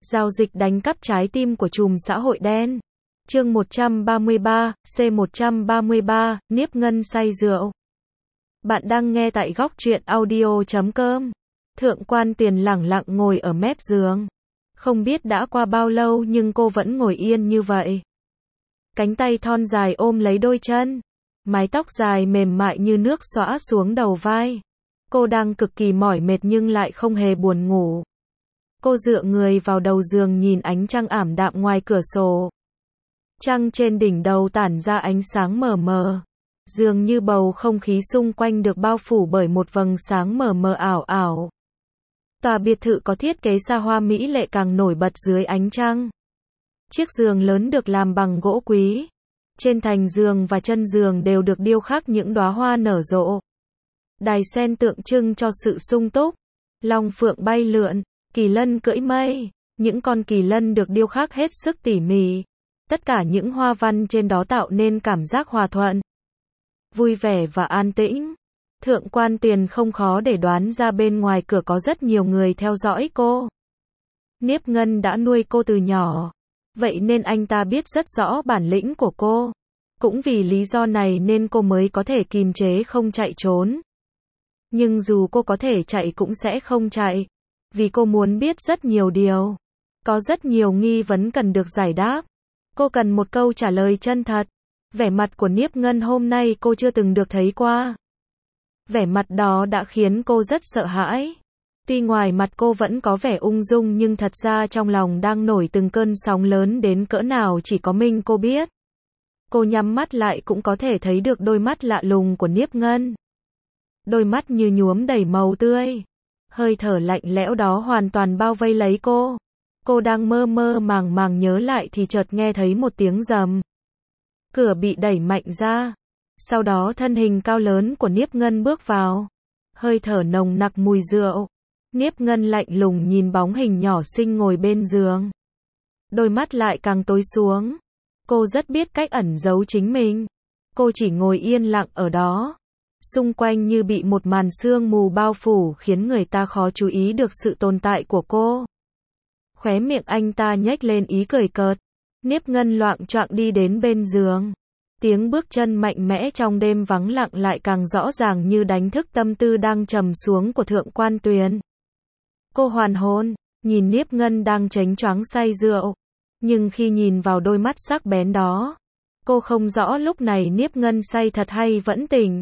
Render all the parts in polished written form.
Giao dịch đánh cắp trái tim của trùm xã hội đen. Chương 133, C133, Niếp Ngân say rượu. Bạn đang nghe tại góc truyện audio.com. Thượng quan Tiền lẳng lặng ngồi ở mép giường. Không biết đã qua bao lâu nhưng cô vẫn ngồi yên như vậy. Cánh tay thon dài ôm lấy đôi chân. Mái tóc dài mềm mại như nước xõa xuống đầu vai. Cô đang cực kỳ mỏi mệt nhưng lại không hề buồn ngủ. Cô dựa người vào đầu giường nhìn ánh trăng ảm đạm ngoài cửa sổ. Trăng trên đỉnh đầu tản ra ánh sáng mờ mờ. Dường như bầu không khí xung quanh được bao phủ bởi một vầng sáng mờ mờ ảo ảo. Tòa biệt thự có thiết kế xa hoa mỹ lệ càng nổi bật dưới ánh trăng. Chiếc giường lớn được làm bằng gỗ quý. Trên thành giường và chân giường đều được điêu khắc những đóa hoa nở rộ. Đài sen tượng trưng cho sự sung túc. Long phượng bay lượn, kỳ lân cưỡi mây. Những con kỳ lân được điêu khắc hết sức tỉ mỉ. Tất cả những hoa văn trên đó tạo nên cảm giác hòa thuận, vui vẻ và an tĩnh. Thượng quan Tiền không khó để đoán ra bên ngoài cửa có rất nhiều người theo dõi cô. Niếp Ngân đã nuôi cô từ nhỏ, vậy nên anh ta biết rất rõ bản lĩnh của cô. Cũng vì lý do này nên cô mới có thể kìm chế không chạy trốn. Nhưng dù cô có thể chạy cũng sẽ không chạy, vì cô muốn biết rất nhiều điều. Có rất nhiều nghi vấn cần được giải đáp. Cô cần một câu trả lời chân thật. Vẻ mặt của Niếp Ngân hôm nay cô chưa từng được thấy qua. Vẻ mặt đó đã khiến cô rất sợ hãi. Tuy ngoài mặt cô vẫn có vẻ ung dung nhưng thật ra trong lòng đang nổi từng cơn sóng lớn đến cỡ nào chỉ có mình cô biết. Cô nhắm mắt lại cũng có thể thấy được đôi mắt lạ lùng của Niếp Ngân. Đôi mắt như nhuốm đầy màu tươi. Hơi thở lạnh lẽo đó hoàn toàn bao vây lấy cô. Cô đang mơ mơ màng màng nhớ lại thì chợt nghe thấy một tiếng rầm. Cửa bị đẩy mạnh ra. Sau đó thân hình cao lớn của Niếp Ngân bước vào. Hơi thở nồng nặc mùi rượu. Niếp Ngân lạnh lùng nhìn bóng hình nhỏ xinh ngồi bên giường. Đôi mắt lại càng tối xuống. Cô rất biết cách ẩn giấu chính mình. Cô chỉ ngồi yên lặng ở đó. Xung quanh như bị một màn sương mù bao phủ khiến người ta khó chú ý được sự tồn tại của cô. Khóe miệng anh ta nhếch lên ý cười cợt. Niếp Ngân loạng choạng đi đến bên giường. Tiếng bước chân mạnh mẽ trong đêm vắng lặng lại càng rõ ràng như đánh thức tâm tư đang trầm xuống của Thượng quan Tuyền. Cô hoàn hồn, nhìn Niếp Ngân đang chánh choáng say rượu. Nhưng khi nhìn vào đôi mắt sắc bén đó, cô không rõ lúc này Niếp Ngân say thật hay vẫn tỉnh.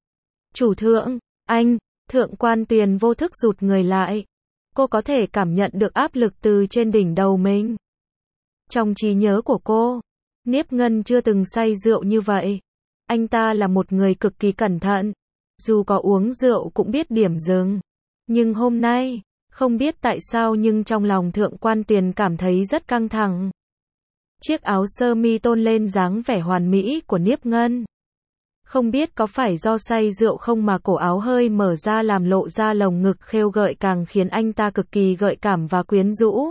Chủ thượng, anh, Thượng quan Tuyền vô thức rụt người lại. Cô có thể cảm nhận được áp lực từ trên đỉnh đầu mình. Trong trí nhớ của cô, Niếp Ngân chưa từng say rượu như vậy. Anh ta là một người cực kỳ cẩn thận. Dù có uống rượu cũng biết điểm dừng. Nhưng hôm nay, không biết tại sao nhưng trong lòng Thượng quan Tuyền cảm thấy rất căng thẳng. Chiếc áo sơ mi tôn lên dáng vẻ hoàn mỹ của Niếp Ngân. Không biết có phải do say rượu không mà cổ áo hơi mở ra làm lộ ra lồng ngực khêu gợi càng khiến anh ta cực kỳ gợi cảm và quyến rũ.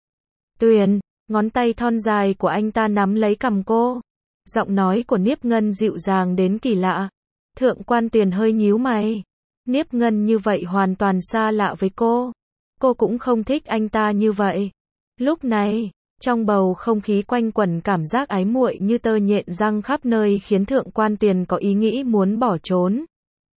Tuyền, ngón tay thon dài của anh ta nắm lấy cằm cô. Giọng nói của Niếp Ngân dịu dàng đến kỳ lạ. Thượng quan Tuyền hơi nhíu mày. Niếp Ngân như vậy hoàn toàn xa lạ với cô. Cô cũng không thích anh ta như vậy. Lúc này, trong bầu không khí quanh quẩn cảm giác ái muội như tơ nhện răng khắp nơi khiến Thượng quan Tuyền có ý nghĩ muốn bỏ trốn.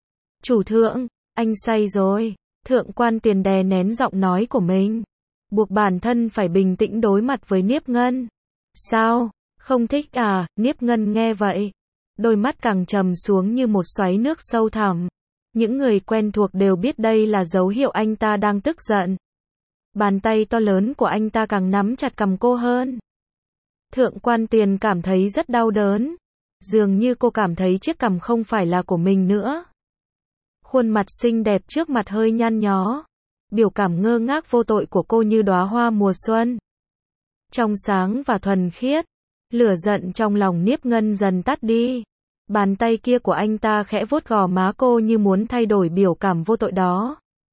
Chủ thượng, anh say rồi. Thượng quan Tuyền đè nén giọng nói của mình. Buộc bản thân phải bình tĩnh đối mặt với Niếp Ngân. Sao? Không thích à? Niếp Ngân nghe vậy. Đôi mắt càng trầm xuống như một xoáy nước sâu thẳm. Những người quen thuộc đều biết đây là dấu hiệu anh ta đang tức giận. Bàn tay to lớn của anh ta càng nắm chặt cằm cô hơn. Thượng quan Tuyền cảm thấy rất đau đớn. Dường như cô cảm thấy chiếc cằm không phải là của mình nữa. Khuôn mặt xinh đẹp trước mặt hơi nhăn nhó. Biểu cảm ngơ ngác vô tội của cô như đóa hoa mùa xuân. Trong sáng và thuần khiết. Lửa giận trong lòng Niếp Ngân dần tắt đi. Bàn tay kia của anh ta khẽ vuốt gò má cô như muốn thay đổi biểu cảm vô tội đó.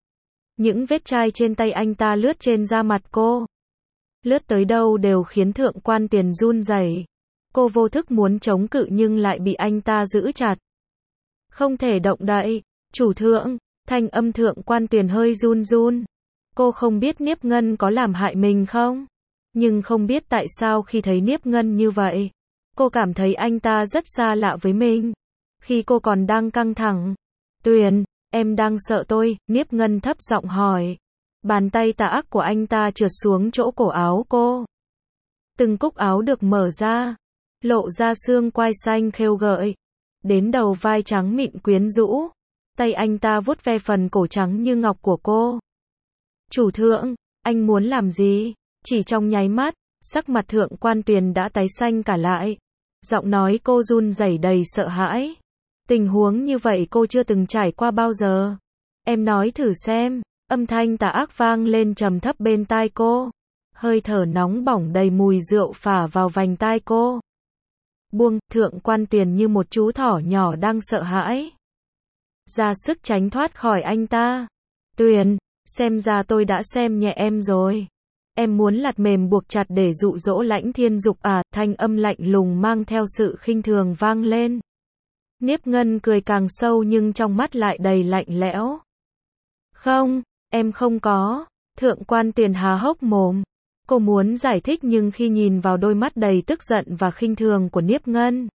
Những vết chai trên tay anh ta lướt trên da mặt cô. Lướt tới đâu đều khiến Thượng quan Tuyền run rẩy. Cô vô thức muốn chống cự nhưng lại bị anh ta giữ chặt. Không thể động đậy. Chủ thượng, thanh âm Thượng quan Tuyền hơi run run. Cô không biết Niếp Ngân có làm hại mình không? Nhưng không biết tại sao khi thấy Niếp Ngân như vậy, cô cảm thấy anh ta rất xa lạ với mình. Khi cô còn đang căng thẳng, Tuyền, em đang sợ tôi, Niếp Ngân thấp giọng hỏi. Bàn tay tà ác của anh ta trượt xuống chỗ cổ áo cô. Từng cúc áo được mở ra, lộ ra xương quai xanh khêu gợi, đến đầu vai trắng mịn quyến rũ. Tay anh ta vuốt ve phần cổ trắng như ngọc của cô. Chủ thượng, anh muốn làm gì? Chỉ trong nháy mắt, sắc mặt Thượng quan Tuyền đã tái xanh cả lại. Giọng nói cô run rẩy đầy sợ hãi. Tình huống như vậy cô chưa từng trải qua bao giờ. Em nói thử xem. Âm thanh tà ác vang lên trầm thấp bên tai cô. Hơi thở nóng bỏng đầy mùi rượu phả vào vành tai cô. Buông, Thượng quan Tuyền như một chú thỏ nhỏ đang sợ hãi. Ra sức tránh thoát khỏi anh ta. Tuyền, xem ra tôi đã xem nhẹ em rồi. Em muốn lạt mềm buộc chặt để dụ dỗ Lãnh Thiên Dục à, thanh âm lạnh lùng mang theo sự khinh thường vang lên. Niếp Ngân cười càng sâu nhưng trong mắt lại đầy lạnh lẽo. Không, em không có. Thượng quan Tuyền há hốc mồm. Cô muốn giải thích nhưng khi nhìn vào đôi mắt đầy tức giận và khinh thường của Niếp Ngân,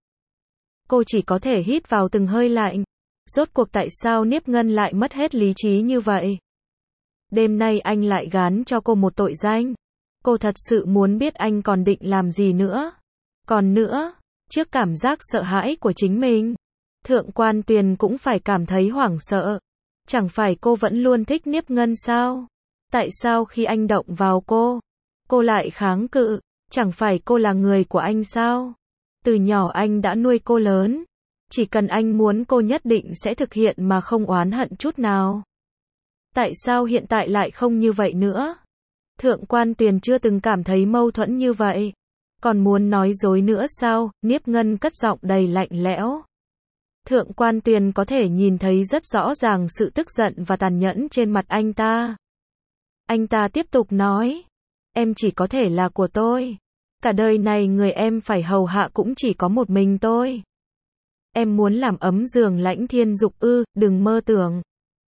cô chỉ có thể hít vào từng hơi lạnh. Rốt cuộc tại sao Niếp Ngân lại mất hết lý trí như vậy? Đêm nay anh lại gán cho cô một tội danh. Cô thật sự muốn biết anh còn định làm gì nữa. Còn nữa, trước cảm giác sợ hãi của chính mình, Thượng quan Tuyền cũng phải cảm thấy hoảng sợ. Chẳng phải cô vẫn luôn thích Niếp Ngân sao? Tại sao khi anh động vào cô lại kháng cự? Chẳng phải cô là người của anh sao? Từ nhỏ anh đã nuôi cô lớn. Chỉ cần anh muốn cô nhất định sẽ thực hiện mà không oán hận chút nào. Tại sao hiện tại lại không như vậy nữa? Thượng quan Tuyền chưa từng cảm thấy mâu thuẫn như vậy. Còn muốn nói dối nữa sao? Niếp Ngân cất giọng đầy lạnh lẽo. Thượng quan Tuyền có thể nhìn thấy rất rõ ràng sự tức giận và tàn nhẫn trên mặt anh ta. Anh ta tiếp tục nói. Em chỉ có thể là của tôi. Cả đời này người em phải hầu hạ cũng chỉ có một mình tôi. Em muốn làm ấm giường Lãnh Thiên Dục ư, đừng mơ tưởng.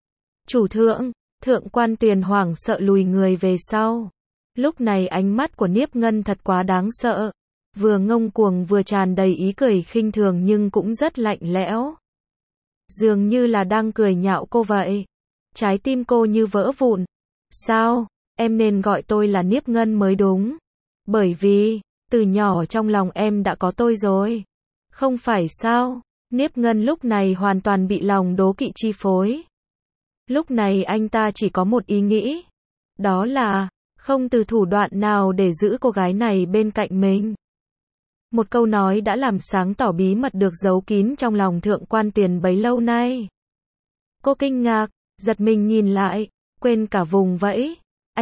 Chủ thượng, Thượng quan Tuyền hoảng sợ lùi người về sau. Lúc này ánh mắt của Niếp Ngân thật quá đáng sợ. Vừa ngông cuồng vừa tràn đầy ý cười khinh thường nhưng cũng rất lạnh lẽo. Dường như là đang cười nhạo cô vậy. Trái tim cô như vỡ vụn. Sao? Em nên gọi tôi là Niếp Ngân mới đúng. Bởi vì, từ nhỏ trong lòng em đã có tôi rồi. Không phải sao? Niếp Ngân lúc này hoàn toàn bị lòng đố kỵ chi phối. Lúc này anh ta chỉ có một ý nghĩ. Đó là, không từ thủ đoạn nào để giữ cô gái này bên cạnh mình. Một câu nói đã làm sáng tỏ bí mật được giấu kín trong lòng Thượng quan Tuyền bấy lâu nay. Cô kinh ngạc, giật mình nhìn lại, quên cả vùng vẫy.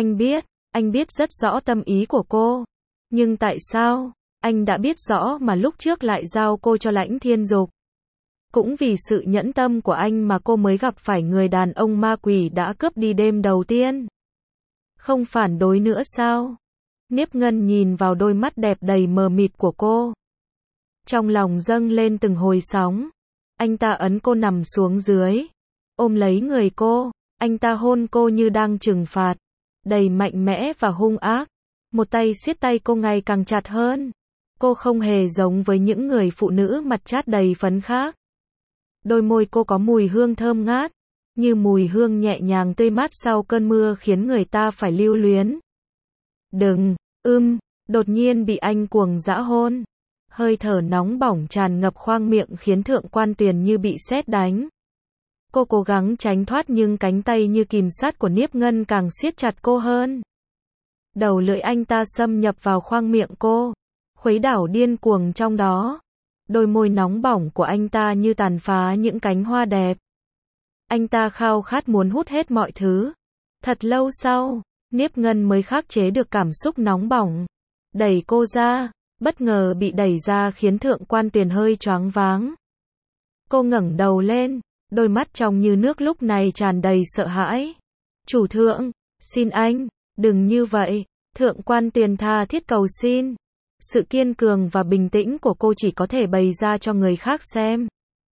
Anh biết rất rõ tâm ý của cô. Nhưng tại sao, anh đã biết rõ mà lúc trước lại giao cô cho Lãnh Thiên Dục? Cũng vì sự nhẫn tâm của anh mà cô mới gặp phải người đàn ông ma quỷ đã cướp đi đêm đầu tiên. Không phản đối nữa sao? Niếp Ngân nhìn vào đôi mắt đẹp đầy mờ mịt của cô. Trong lòng dâng lên từng hồi sóng. Anh ta ấn cô nằm xuống dưới. Ôm lấy người cô. Anh ta hôn cô như đang trừng phạt. Đầy mạnh mẽ và hung ác. Một tay siết tay cô ngày càng chặt hơn. Cô không hề giống với những người phụ nữ mặt chát đầy phấn khác. Đôi môi cô có mùi hương thơm ngát. Như mùi hương nhẹ nhàng tươi mát sau cơn mưa khiến người ta phải lưu luyến. Đừng, đột nhiên bị anh cuồng dã hôn. Hơi thở nóng bỏng tràn ngập khoang miệng khiến Thượng quan Tuyền như bị sét đánh. Cô cố gắng tránh thoát nhưng cánh tay như kìm sắt của Niếp Ngân càng siết chặt cô hơn. Đầu lưỡi anh ta xâm nhập vào khoang miệng cô, khuấy đảo điên cuồng trong đó. Đôi môi nóng bỏng của anh ta như tàn phá những cánh hoa đẹp. Anh ta khao khát muốn hút hết mọi thứ. Thật lâu sau, Niếp Ngân mới khắc chế được cảm xúc nóng bỏng. Đẩy cô ra, bất ngờ bị đẩy ra khiến Thượng quan Tuyền hơi choáng váng. Cô ngẩng đầu lên, đôi mắt trong như nước lúc này tràn đầy sợ hãi. Chủ thượng, xin anh, đừng như vậy. Thượng quan Tuyền tha thiết cầu xin. Sự kiên cường và bình tĩnh của cô chỉ có thể bày ra cho người khác xem.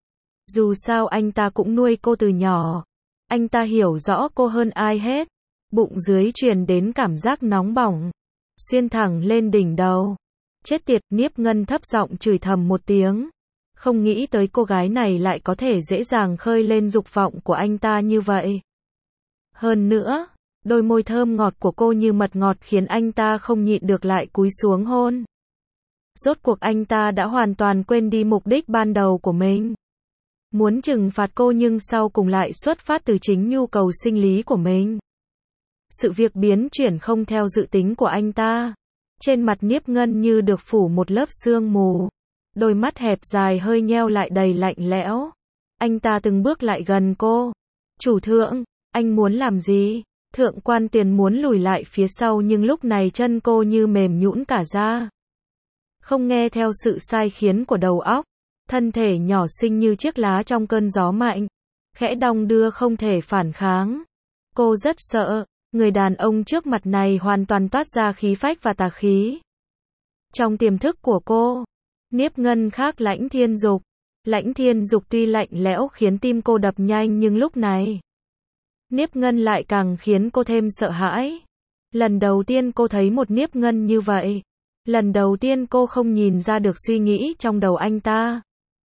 Dù sao anh ta cũng nuôi cô từ nhỏ. Anh ta hiểu rõ cô hơn ai hết. Bụng dưới truyền đến cảm giác nóng bỏng. xuyên thẳng lên đỉnh đầu. Chết tiệt, Niếp Ngân thấp giọng chửi thầm một tiếng. Không nghĩ tới cô gái này lại có thể dễ dàng khơi lên dục vọng của anh ta như vậy. Hơn nữa, đôi môi thơm ngọt của cô như mật ngọt khiến anh ta không nhịn được lại cúi xuống hôn. Rốt cuộc anh ta đã hoàn toàn quên đi mục đích ban đầu của mình. Muốn trừng phạt cô nhưng sau cùng lại xuất phát từ chính nhu cầu sinh lý của mình. Sự việc biến chuyển không theo dự tính của anh ta. Trên mặt Niếp Ngân như được phủ một lớp sương mù. Đôi mắt hẹp dài hơi nheo lại đầy lạnh lẽo. Anh ta từng bước lại gần cô. Chủ thượng, anh muốn làm gì? Thượng quan Tuyền muốn lùi lại phía sau nhưng lúc này chân cô như mềm nhũn cả ra. Không nghe theo sự sai khiến của đầu óc. Thân thể nhỏ xinh như chiếc lá trong cơn gió mạnh. Khẽ đong đưa không thể phản kháng. Cô rất sợ. Người đàn ông trước mặt này hoàn toàn toát ra khí phách và tà khí. Trong tiềm thức của cô, Niếp Ngân khác Lãnh Thiên Dục. Lãnh Thiên Dục tuy lạnh lẽo khiến tim cô đập nhanh nhưng lúc này, Niếp Ngân lại càng khiến cô thêm sợ hãi. Lần đầu tiên cô thấy một Niếp Ngân như vậy. Lần đầu tiên cô không nhìn ra được suy nghĩ trong đầu anh ta.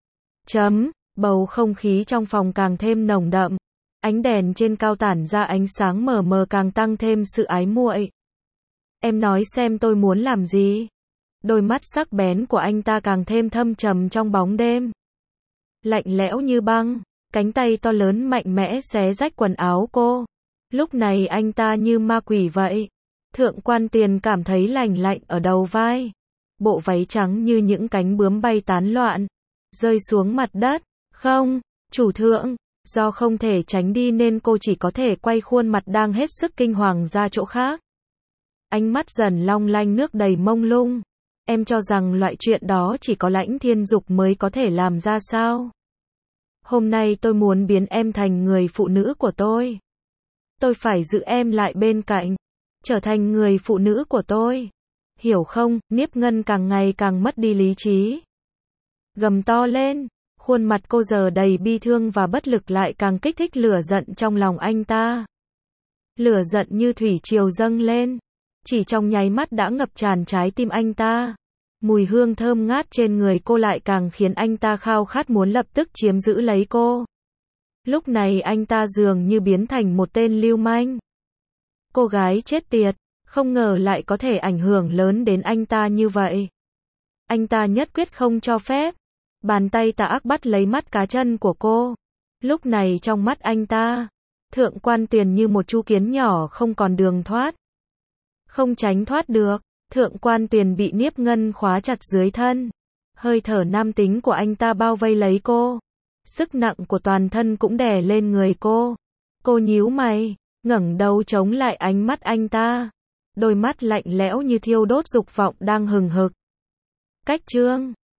Bầu không khí trong phòng càng thêm nồng đậm. Ánh đèn trên cao tản ra ánh sáng mờ mờ càng tăng thêm sự ái muội. Em nói xem tôi muốn làm gì? Đôi mắt sắc bén của anh ta càng thêm thâm trầm trong bóng đêm. Lạnh lẽo như băng, cánh tay to lớn mạnh mẽ xé rách quần áo cô. Lúc này anh ta như ma quỷ vậy. Thượng quan Tuyền cảm thấy lạnh lạnh ở đầu vai. Bộ váy trắng như những cánh bướm bay tán loạn, rơi xuống mặt đất. Không, chủ thượng. Do không thể tránh đi nên cô chỉ có thể quay khuôn mặt đang hết sức kinh hoàng ra chỗ khác. Ánh mắt dần long lanh nước đầy mông lung. Em cho rằng loại chuyện đó chỉ có Lãnh Thiên Dục mới có thể làm ra sao? Hôm nay tôi muốn biến em thành người phụ nữ của tôi. Tôi phải giữ em lại bên cạnh. Trở thành người phụ nữ của tôi. Hiểu không? Niếp Ngân càng ngày càng mất đi lý trí. Gầm to lên. Khuôn mặt cô giờ đầy bi thương và bất lực lại càng kích thích lửa giận trong lòng anh ta. Lửa giận như thủy triều dâng lên. Chỉ trong nháy mắt đã ngập tràn trái tim anh ta. Mùi hương thơm ngát trên người cô lại càng khiến anh ta khao khát muốn lập tức chiếm giữ lấy cô. Lúc này anh ta dường như biến thành một tên lưu manh. Cô gái chết tiệt, không ngờ lại có thể ảnh hưởng lớn đến anh ta như vậy. Anh ta nhất quyết không cho phép. Bàn tay tà ác bắt lấy mắt cá chân của cô. Lúc này trong mắt anh ta, Thượng quan Tuyền như một chú kiến nhỏ không còn đường thoát. Không tránh thoát được, Thượng quan Tuyền bị Niếp Ngân khóa chặt dưới thân. Hơi thở nam tính của anh ta bao vây lấy cô. Sức nặng của toàn thân cũng đè lên người cô. Cô nhíu mày, ngẩng đầu chống lại ánh mắt anh ta. Đôi mắt lạnh lẽo như thiêu đốt dục vọng đang hừng hực. Cách chương